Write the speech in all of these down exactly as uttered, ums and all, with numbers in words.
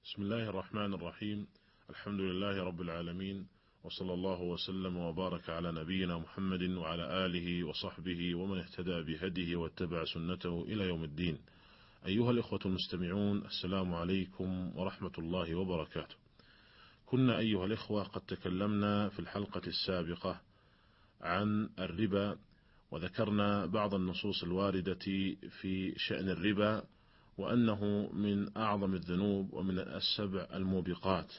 بسم الله الرحمن الرحيم. الحمد لله رب العالمين، وصلى الله وسلم وبارك على نبينا محمد وعلى آله وصحبه ومن اهتدى بهديه واتبع سنته إلى يوم الدين. أيها الإخوة المستمعون، السلام عليكم ورحمة الله وبركاته. كنا أيها الإخوة قد تكلمنا في الحلقة السابقة عن الربا، وذكرنا بعض النصوص الواردة في شأن الربا، وأنه من أعظم الذنوب ومن السبع الموبقات.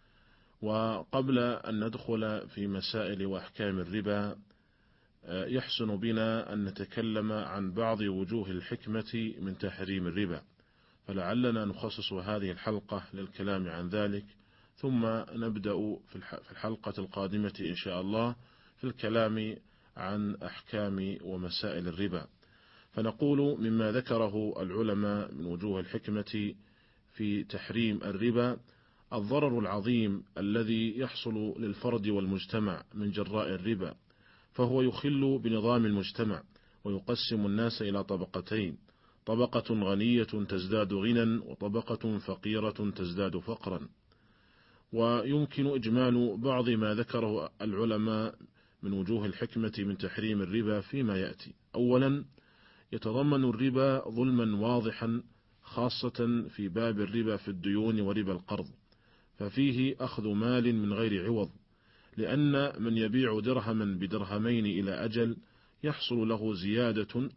وقبل أن ندخل في مسائل وأحكام الربا، يحسن بنا أن نتكلم عن بعض وجوه الحكمة من تحريم الربا، فلعلنا نخصص هذه الحلقة للكلام عن ذلك، ثم نبدأ في الحلقة القادمة إن شاء الله في الكلام عن أحكام ومسائل الربا. فنقول مما ذكره العلماء من وجوه الحكمة في تحريم الربا الضرر العظيم الذي يحصل للفرد والمجتمع من جراء الربا، فهو يخل بنظام المجتمع ويقسم الناس إلى طبقتين: طبقة غنية تزداد غنى، وطبقة فقيرة تزداد فقرا. ويمكن إجمال بعض ما ذكره العلماء من وجوه الحكمة من تحريم الربا فيما يأتي. أولا، يتضمن الربا ظلما واضحا، خاصة في باب الربا في الديون وربا القرض، ففيه أخذ مال من غير عوض، لأن من يبيع درهما بدرهمين إلى أجل يحصل له زيادة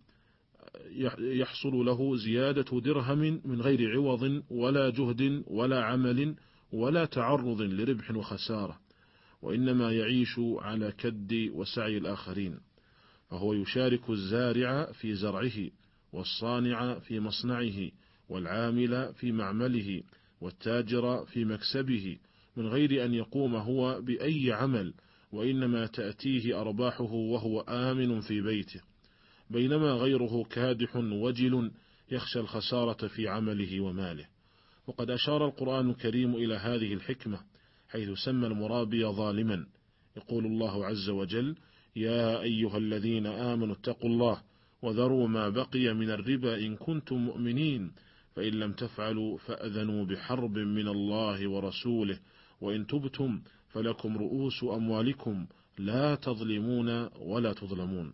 يحصل له زيادة درهم من غير عوض ولا جهد ولا عمل ولا تعرض لربح وخسارة، وإنما يعيش على كد وسعي الآخرين، فهو يشارك الزارع في زرعه، والصانع في مصنعه، والعامل في معمله، والتاجر في مكسبه، من غير أن يقوم هو بأي عمل، وإنما تأتيه أرباحه وهو آمن في بيته، بينما غيره كادح وجل يخشى الخسارة في عمله وماله. وقد أشار القرآن الكريم إلى هذه الحكمة، حيث سمى المرابي ظالما. يقول الله عز وجل: يا أيها الذين آمنوا اتقوا الله وذروا ما بقي من الربا إن كنتم مؤمنين، فإن لم تفعلوا فأذنوا بحرب من الله ورسوله، وإن تبتم فلكم رؤوس أموالكم لا تظلمون ولا تظلمون.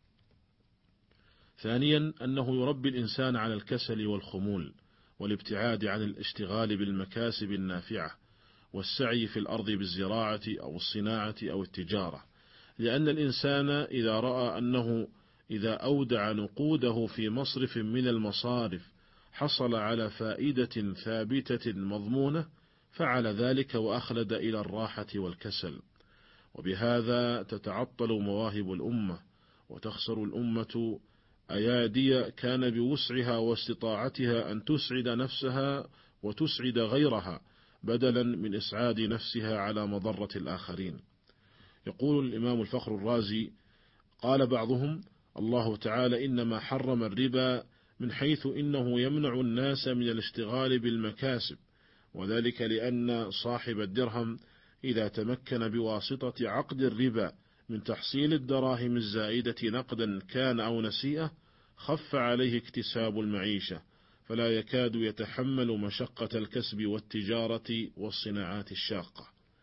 ثانيا، أنه يربي الإنسان على الكسل والخمول والابتعاد عن الاشتغال بالمكاسب النافعة والسعي في الأرض بالزراعة أو الصناعة أو التجارة، لأن الإنسان إذا رأى أنه إذا أودع نقوده في مصرف من المصارف حصل على فائدة ثابتة مضمونة فعل ذلك وأخلد إلى الراحة والكسل، وبهذا تتعطل مواهب الأمة، وتخسر الأمة أيادي كان بوسعها واستطاعتها أن تسعد نفسها وتسعد غيرها، بدلا من إسعاد نفسها على مضرة الآخرين. يقول الإمام الفخر الرازي: قال بعضهم: الله تعالى إنما حرم الربا من حيث إنه يمنع الناس من الاشتغال بالمكاسب، وذلك لأن صاحب الدرهم إذا تمكن بواسطة عقد الربا من تحصيل الدراهم الزائدة نقدا كان أو نسيئة خف عليه اكتساب المعيشة، فلا يكاد يتحمل مشقة الكسب والتجارة والصناعات الشاقة.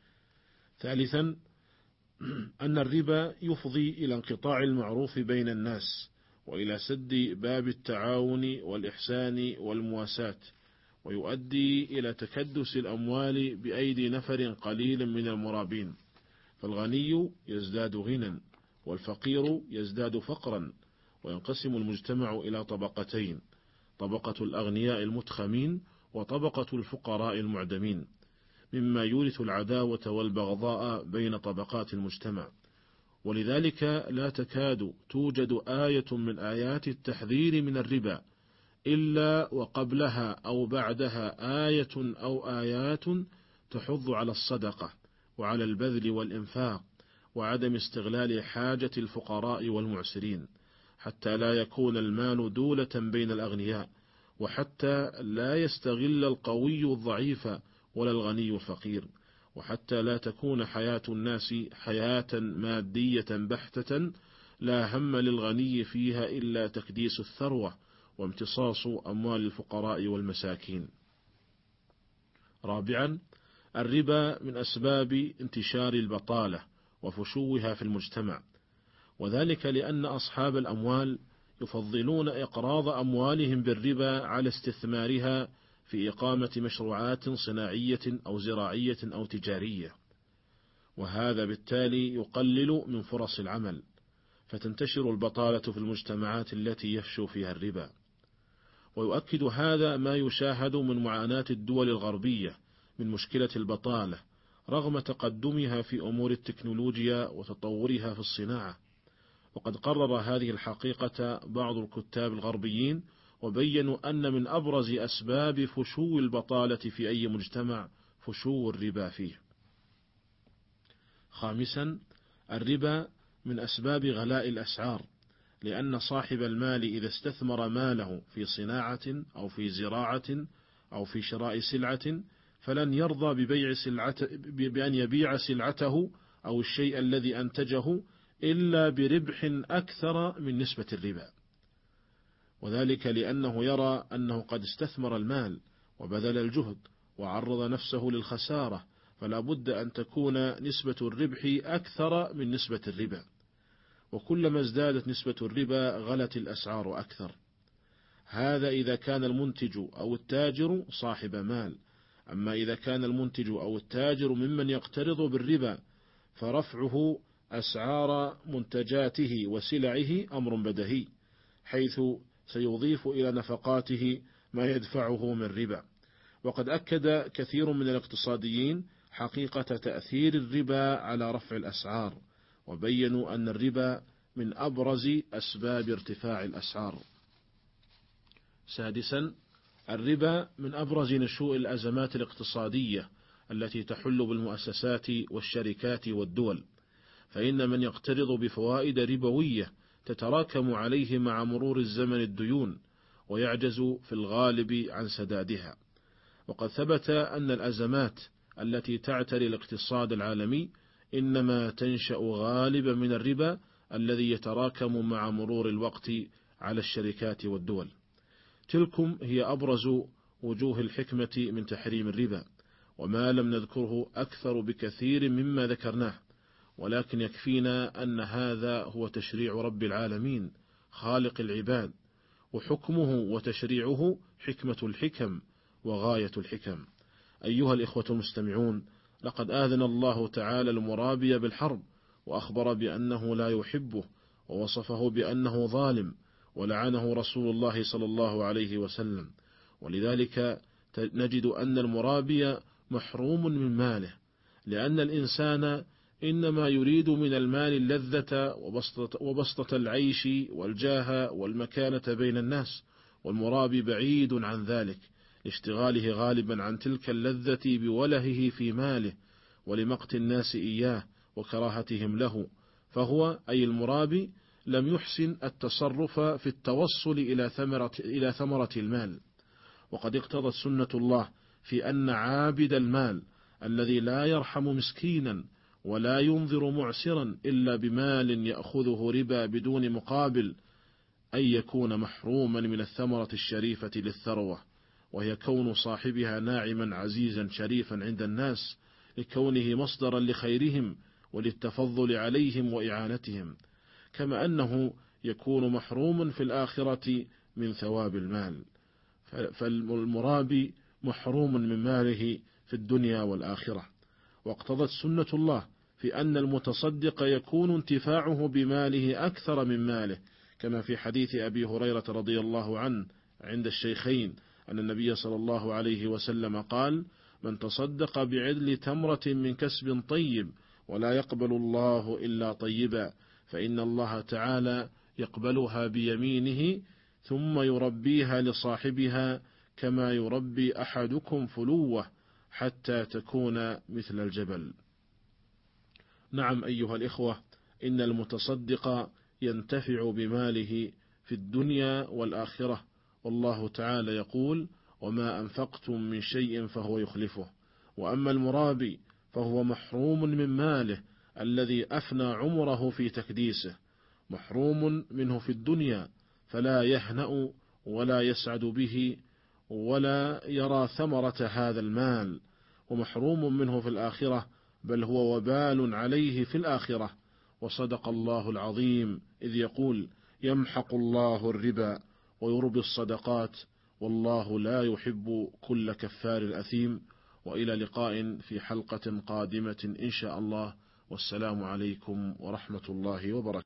ثالثا، أن الربا يفضي إلى انقطاع المعروف بين الناس، وإلى سد باب التعاون والإحسان والمواساة، ويؤدي إلى تكدس الأموال بأيدي نفر قليل من المرابين، فالغني يزداد غنى والفقير يزداد فقرا، وينقسم المجتمع إلى طبقتين: طبقة الأغنياء المتخمين وطبقة الفقراء المعدمين، مما يورث العداوة والبغضاء بين طبقات المجتمع. ولذلك لا تكاد توجد آية من آيات التحذير من الربا إلا وقبلها أو بعدها آية أو آيات تحض على الصدقة وعلى البذل والإنفاق وعدم استغلال حاجة الفقراء والمعسرين، حتى لا يكون المال دولة بين الأغنياء، وحتى لا يستغل القوي الضعيف ولا الغني الفقير، وحتى لا تكون حياة الناس حياة مادية بحتة لا هم للغني فيها إلا تكديس الثروة وامتصاص أموال الفقراء والمساكين. رابعا، الربا من أسباب انتشار البطالة وفشوها في المجتمع، وذلك لأن أصحاب الأموال يفضلون إقراض أموالهم بالربا على استثمارها في إقامة مشروعات صناعية أو زراعية أو تجارية، وهذا بالتالي يقلل من فرص العمل، فتنتشر البطالة في المجتمعات التي يفشو فيها الربا. ويؤكد هذا ما يشاهد من معاناة الدول الغربية من مشكلة البطالة رغم تقدمها في أمور التكنولوجيا وتطورها في الصناعة. وقد قرر هذه الحقيقة بعض الكتاب الغربيين وبينوا أن من أبرز أسباب فشو البطالة في أي مجتمع فشو الربا فيه. خامسا، الربا من أسباب غلاء الأسعار، لأن صاحب المال إذا استثمر ماله في صناعة أو في زراعة أو في شراء سلعة فلن يرضى ببيع سلعة بأن يبيع سلعته أو الشيء الذي أنتجه إلا بربح أكثر من نسبة الربا، وذلك لأنه يرى أنه قد استثمر المال وبذل الجهد وعرض نفسه للخسارة، فلا بد أن تكون نسبة الربح أكثر من نسبة الربا، وكلما ازدادت نسبة الربا غلت الأسعار أكثر. هذا إذا كان المنتج أو التاجر صاحب مال. أما إذا كان المنتج أو التاجر ممن يقترض بالربا فرفعه أسعار منتجاته وسلعه أمر بديهي، حيث سيضيف إلى نفقاته ما يدفعه من ربا. وقد أكد كثير من الاقتصاديين حقيقة تأثير الربا على رفع الأسعار، وبينوا أن الربا من أبرز أسباب ارتفاع الأسعار. سادسا، الربا من أبرز نشوء الأزمات الاقتصادية التي تحل بالمؤسسات والشركات والدول، فإن من يقترض بفوائد ربوية تتراكم عليه مع مرور الزمن الديون ويعجز في الغالب عن سدادها. وقد ثبت أن الأزمات التي تعتري الاقتصاد العالمي إنما تنشأ غالبا من الربا الذي يتراكم مع مرور الوقت على الشركات والدول. تلكم هي أبرز وجوه الحكمة من تحريم الربا، وما لم نذكره أكثر بكثير مما ذكرناه، ولكن يكفينا أن هذا هو تشريع رب العالمين خالق العباد، وحكمه وتشريعه حكمة الحكم وغاية الحكم. أيها الإخوة المستمعون، لقد آذن الله تعالى المرابي بالحرب، وأخبر بأنه لا يحبه، ووصفه بأنه ظالم، ولعنه رسول الله صلى الله عليه وسلم. ولذلك نجد أن المرابي محروم من ماله، لأن الإنسان إنما يريد من المال اللذة وبسطة العيش والجاه والمكانة بين الناس، والمرابي بعيد عن ذلك لاشتغاله غالبا عن تلك اللذة بولهه في ماله ولمقت الناس إياه وكراهتهم له. فهو أي المرابي لم يحسن التصرف في التوصل إلى ثمرة, إلى ثمرة المال. وقد اقتضت سنة الله في أن عابد المال الذي لا يرحم مسكينا ولا ينظر معسرا إلا بمال يأخذه ربا بدون مقابل أن يكون محروما من الثمرة الشريفة للثروة، وهي كون صاحبها ناعما عزيزا شريفا عند الناس، لكونه مصدرا لخيرهم وللتفضل عليهم وإعانتهم، كما أنه يكون محروما في الآخرة من ثواب المال. فالمرابي محروم من ماله في الدنيا والآخرة. واقتضت سنة الله في أن المتصدق يكون انتفاعه بماله أكثر من ماله، كما في حديث أبي هريرة رضي الله عنه عند الشيخين أن النبي صلى الله عليه وسلم قال: من تصدق بعدل تمرة من كسب طيب ولا يقبل الله إلا طيبا، فإن الله تعالى يقبلها بيمينه ثم يربيها لصاحبها كما يربي أحدكم فلوه حتى تكون مثل الجبل. نعم أيها الإخوة، إن المتصدق ينتفع بماله في الدنيا والآخرة، والله تعالى يقول: وما أنفقتم من شيء فهو يخلفه. وأما المرابي فهو محروم من ماله الذي أفنى عمره في تكديسه، محروم منه في الدنيا، فلا يهنأ ولا يسعد به ولا يرى ثمرة هذا المال، ومحروم منه في الآخرة، بل هو وبال عليه في الآخرة. وصدق الله العظيم إذ يقول: يمحق الله الربا ويربي الصدقات والله لا يحب كل كفار أثيم. وإلى لقاء في حلقة قادمة إن شاء الله، والسلام عليكم ورحمة الله وبركاته.